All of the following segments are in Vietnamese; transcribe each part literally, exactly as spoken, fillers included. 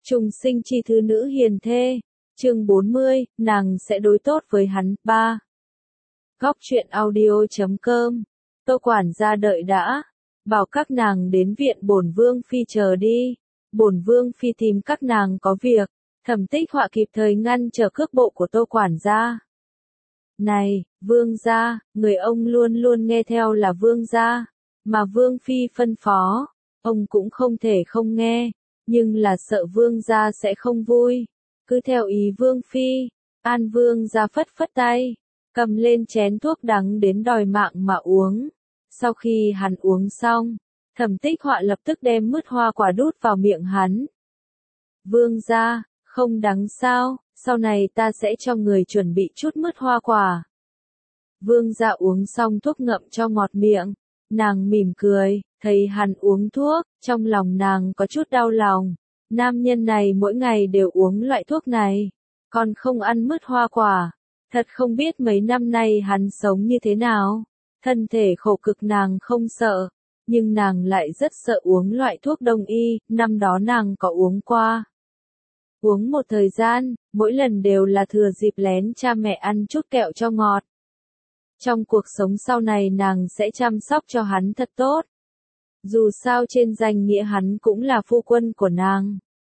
Trùng sinh chi thứ nữ hiền thê. Chương bốn mươi, nàng sẽ đối tốt với hắn. ba. Góc truyện audio chấm com. Tô quản gia đợi đã, bảo các nàng đến viện bổn vương phi chờ đi. Bổn vương phi tìm các nàng có việc. Thẩm Tích Họa kịp thời ngăn trở cước bộ của Tô quản gia. Này, vương gia, người ông luôn luôn nghe theo là vương gia, mà vương phi phân phó, ông cũng không thể không nghe, nhưng là sợ vương gia sẽ không vui. Cứ theo ý vương phi. An vương gia phất phất tay, cầm lên chén thuốc đắng đến đòi mạng mà uống. Sau khi hắn uống xong, Thẩm Tích Họa lập tức đem mứt hoa quả đút vào miệng hắn. Vương gia, không đắng sao, sau này ta sẽ cho người chuẩn bị chút mứt hoa quả. Vương gia uống xong thuốc ngậm cho ngọt miệng, nàng mỉm cười, thấy hắn uống thuốc, trong lòng nàng có chút đau lòng. Nam nhân này mỗi ngày đều uống loại thuốc này, còn không ăn mứt hoa quả. Thật không biết mấy năm nay hắn sống như thế nào. Thân thể khổ cực nàng không sợ, nhưng nàng lại rất sợ uống loại thuốc đông y, năm đó nàng có uống qua. Uống một thời gian, mỗi lần đều là thừa dịp lén cha mẹ ăn chút kẹo cho ngọt. Trong cuộc sống sau này nàng sẽ chăm sóc cho hắn thật tốt. Dù sao trên danh nghĩa hắn cũng là phu quân của nàng.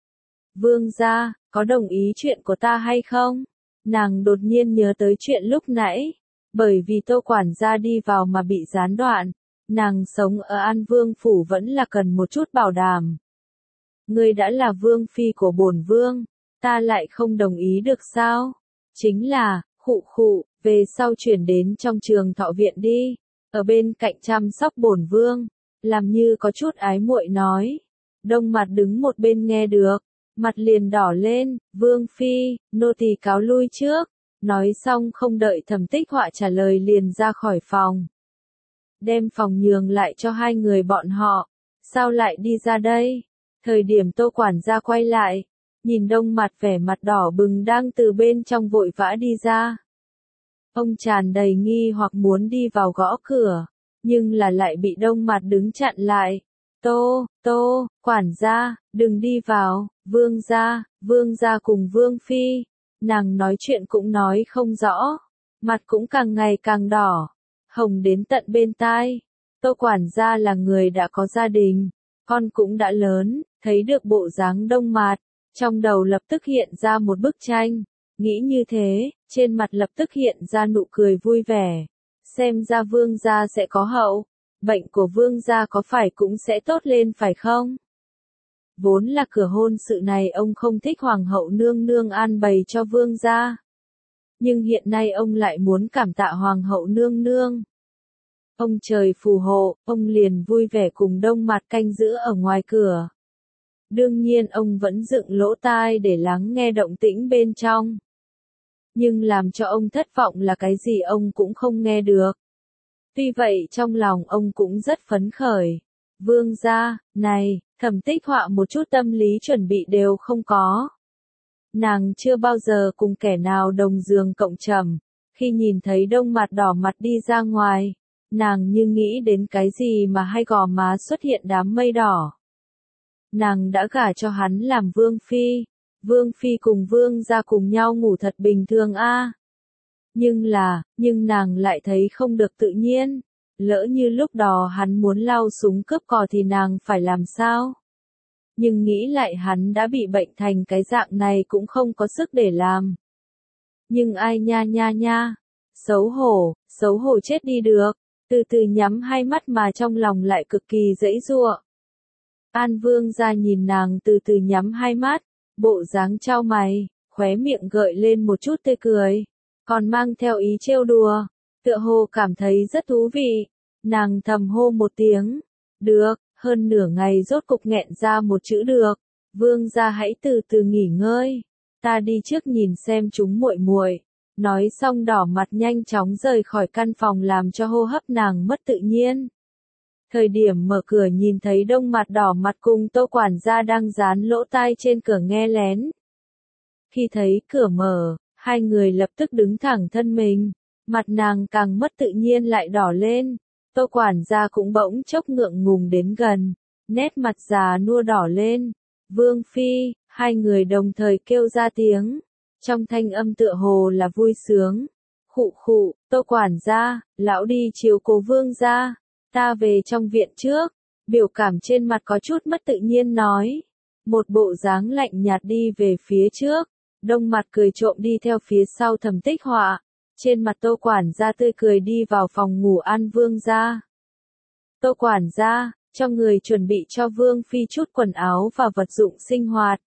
Vương gia, có đồng ý chuyện của ta hay không? Nàng đột nhiên nhớ tới chuyện lúc nãy. Bởi vì Tô quản gia đi vào mà bị gián đoạn, nàng sống ở An Vương phủ vẫn là cần một chút bảo đảm. Ngươi đã là vương phi của bổn vương, ta lại không đồng ý được sao? Chính là, khụ khụ, về sau chuyển đến trong trường thọ viện đi, ở bên cạnh chăm sóc bổn vương, làm như có chút ái muội nói. Đông Mặt đứng một bên nghe được, mặt liền đỏ lên. Vương phi, nô tỳ cáo lui trước. Nói xong không đợi Thẩm Tích Họa trả lời liền ra khỏi phòng. Đem phòng nhường lại cho hai người bọn họ. Sao lại đi ra đây? Thời điểm Tô quản gia quay lại, nhìn Đông Mặt vẻ mặt đỏ bừng đang từ bên trong vội vã đi ra. Ông tràn đầy nghi hoặc muốn đi vào gõ cửa, nhưng là lại bị Đông Mặt đứng chặn lại. Tô, Tô, quản gia, đừng đi vào. Vương gia, vương gia cùng vương phi. Nàng nói chuyện cũng nói không rõ, mặt cũng càng ngày càng đỏ, hồng đến tận bên tai. Tô quản gia là người đã có gia đình, con cũng đã lớn, thấy được bộ dáng Đông Mặt, trong đầu lập tức hiện ra một bức tranh. Nghĩ như thế, trên mặt lập tức hiện ra nụ cười vui vẻ. Xem ra vương gia sẽ có hậu, bệnh của vương gia có phải cũng sẽ tốt lên phải không? Vốn là cửa hôn sự này ông không thích hoàng hậu nương nương an bày cho vương gia. Nhưng hiện nay ông lại muốn cảm tạ hoàng hậu nương nương. Ông trời phù hộ, ông liền vui vẻ cùng Đông Mặt canh giữ ở ngoài cửa. Đương nhiên ông vẫn dựng lỗ tai để lắng nghe động tĩnh bên trong. Nhưng làm cho ông thất vọng là cái gì ông cũng không nghe được. Tuy vậy trong lòng ông cũng rất phấn khởi. Vương gia, này, Thẩm Tích Họa một chút tâm lý chuẩn bị đều không có. Nàng chưa bao giờ cùng kẻ nào đồng giường cộng trầm. Khi nhìn thấy Đông Mặt đỏ mặt đi ra ngoài, nàng như nghĩ đến cái gì mà hai gò má xuất hiện đám mây đỏ. Nàng đã gả cho hắn làm vương phi. Vương phi cùng vương gia cùng nhau ngủ thật bình thường a. Nhưng là, nhưng nàng lại thấy không được tự nhiên. Lỡ như lúc đó hắn muốn lao súng cướp cò thì nàng phải làm sao? Nhưng nghĩ lại hắn đã bị bệnh thành cái dạng này cũng không có sức để làm. Nhưng ai nha nha nha, xấu hổ, xấu hổ chết đi được, từ từ nhắm hai mắt mà trong lòng lại cực kỳ giãy giụa. An vương gia nhìn nàng từ từ nhắm hai mắt, bộ dáng chau mày, khóe miệng gợi lên một chút tươi cười, còn mang theo ý trêu đùa. Tựa hồ cảm thấy rất thú vị, nàng thầm hô một tiếng, được, hơn nửa ngày rốt cục nghẹn ra một chữ được. Vương gia hãy từ từ nghỉ ngơi, ta đi trước nhìn xem chúng muội muội. Nói xong đỏ mặt nhanh chóng rời khỏi căn phòng làm cho hô hấp nàng mất tự nhiên. Thời điểm mở cửa nhìn thấy Đông Mặt đỏ mặt cùng Tô quản gia đang dán lỗ tai trên cửa nghe lén. Khi thấy cửa mở, hai người lập tức đứng thẳng thân mình. Mặt nàng càng mất tự nhiên lại đỏ lên. Tô quản gia cũng bỗng chốc ngượng ngùng đến gần, nét mặt già nua đỏ lên. Vương phi, Hai người đồng thời kêu ra tiếng, trong thanh âm tựa hồ là vui sướng. Khụ khụ, Tô quản gia, lão đi chiếu cố vương gia, ta về trong viện trước. Biểu cảm trên mặt có chút mất tự nhiên nói. Một bộ dáng lạnh nhạt đi về phía trước, Đông Mặt cười trộm đi theo phía sau Thẩm Tích Họa. Trên mặt Tô quản gia tươi cười đi vào phòng ngủ an vương gia. Tô quản gia, cho người chuẩn bị cho vương phi chút quần áo và vật dụng sinh hoạt.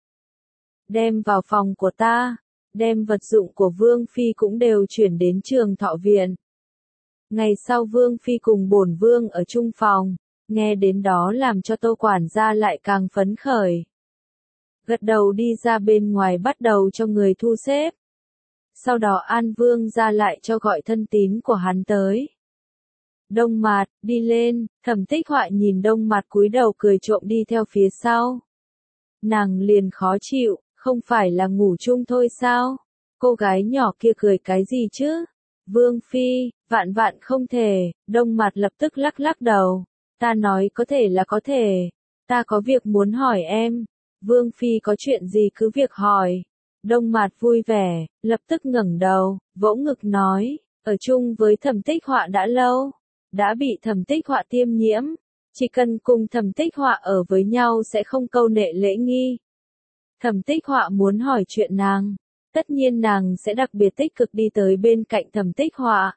Đem vào phòng của ta, đem vật dụng của vương phi cũng đều chuyển đến Trường Thọ viện. Ngày sau vương phi cùng bổn vương ở chung phòng, nghe đến đó làm cho Tô quản gia lại càng phấn khởi. Gật đầu đi ra bên ngoài bắt đầu cho người thu xếp. Sau đó An Vương ra lại cho gọi thân tín của hắn tới. Đông Mạt, đi lên, Thẩm Tích Họa nhìn Đông Mạt cúi đầu cười trộm đi theo phía sau. Nàng liền khó chịu, không phải là ngủ chung thôi sao? Cô gái nhỏ kia cười cái gì chứ? Vương Phi, vạn vạn không thể, Đông Mạt lập tức lắc lắc đầu. Ta nói có thể là có thể, ta có việc muốn hỏi em. Vương Phi có chuyện gì cứ việc hỏi. Đông Mạt vui vẻ, lập tức ngẩng đầu, vỗ ngực nói, ở chung với Thẩm Tích Họa đã lâu, đã bị Thẩm Tích Họa tiêm nhiễm, chỉ cần cùng Thẩm Tích Họa ở với nhau sẽ không câu nệ lễ nghi. Thẩm Tích Họa muốn hỏi chuyện nàng, tất nhiên nàng sẽ đặc biệt tích cực đi tới bên cạnh Thẩm Tích Họa.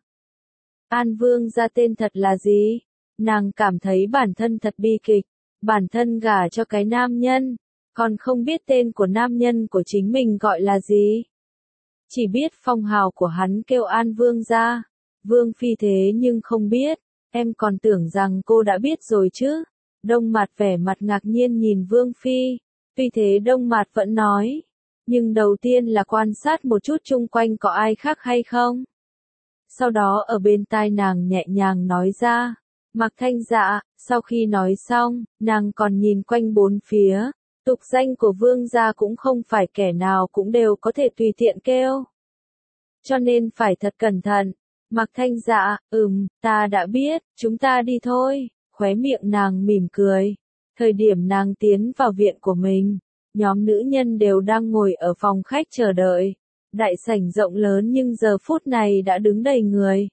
An Vương ra tên thật là gì? Nàng cảm thấy bản thân thật bi kịch, bản thân gả cho cái nam nhân, còn không biết tên của nam nhân của chính mình gọi là gì. Chỉ biết phong hào của hắn kêu An Vương ra. Vương Phi thế nhưng không biết, em còn tưởng rằng cô đã biết rồi chứ. Đông Mạt vẻ mặt ngạc nhiên nhìn Vương Phi, tuy thế Đông Mạt vẫn nói, nhưng đầu tiên là quan sát một chút chung quanh có ai khác hay không. Sau đó ở bên tai nàng nhẹ nhàng nói ra, Mạc Thanh Dạ. Sau khi nói xong, nàng còn nhìn quanh bốn phía. Tục danh của vương gia cũng không phải kẻ nào cũng đều có thể tùy tiện kêu. Cho nên phải thật cẩn thận. Mạc Thanh Dạ, ừm, ta đã biết, chúng ta đi thôi. Khóe miệng nàng mỉm cười. Thời điểm nàng tiến vào viện của mình, nhóm nữ nhân đều đang ngồi ở phòng khách chờ đợi. Đại sảnh rộng lớn nhưng giờ phút này đã đứng đầy người.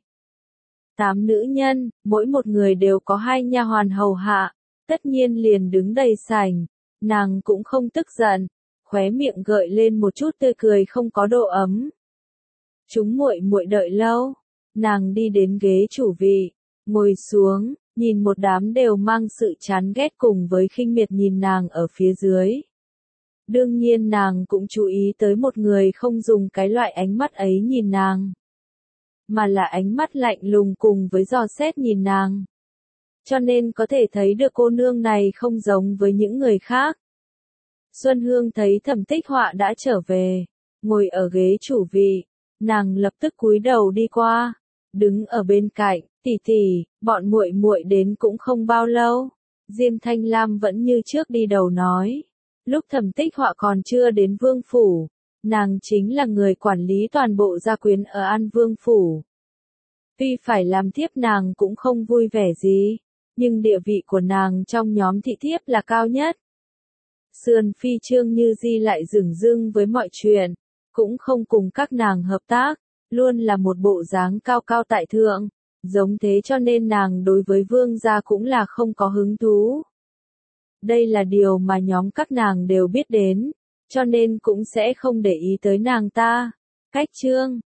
Tám nữ nhân, mỗi một người đều có hai nha hoàn hầu hạ, tất nhiên liền đứng đầy sảnh. Nàng cũng không tức giận, khóe miệng gợi lên một chút tươi cười không có độ ấm. Chúng muội muội đợi lâu, nàng đi đến ghế chủ vị, ngồi xuống, nhìn một đám đều mang sự chán ghét cùng với khinh miệt nhìn nàng ở phía dưới. Đương nhiên nàng cũng chú ý tới một người không dùng cái loại ánh mắt ấy nhìn nàng, mà là ánh mắt lạnh lùng cùng với dò xét nhìn nàng. Cho nên có thể thấy được cô nương này không giống với những người khác. Xuân Hương thấy Thẩm Tích Họa đã trở về, ngồi ở ghế chủ vị, nàng lập tức cúi đầu đi qua, đứng ở bên cạnh, tỷ tỷ, bọn muội muội đến cũng không bao lâu. Diêm Thanh Lam vẫn như trước đi đầu nói, lúc Thẩm Tích Họa còn chưa đến vương phủ, nàng chính là người quản lý toàn bộ gia quyến ở An Vương phủ. Tuy phải làm thiếp nàng cũng không vui vẻ gì, nhưng địa vị của nàng trong nhóm thị thiếp là cao nhất. Sườn Phi Trương Như Di lại dửng dưng với mọi chuyện, cũng không cùng các nàng hợp tác, luôn là một bộ dáng cao cao tại thượng, giống thế cho nên nàng đối với vương gia cũng là không có hứng thú. Đây là điều mà nhóm các nàng đều biết đến, cho nên cũng sẽ không để ý tới nàng ta. Cách chương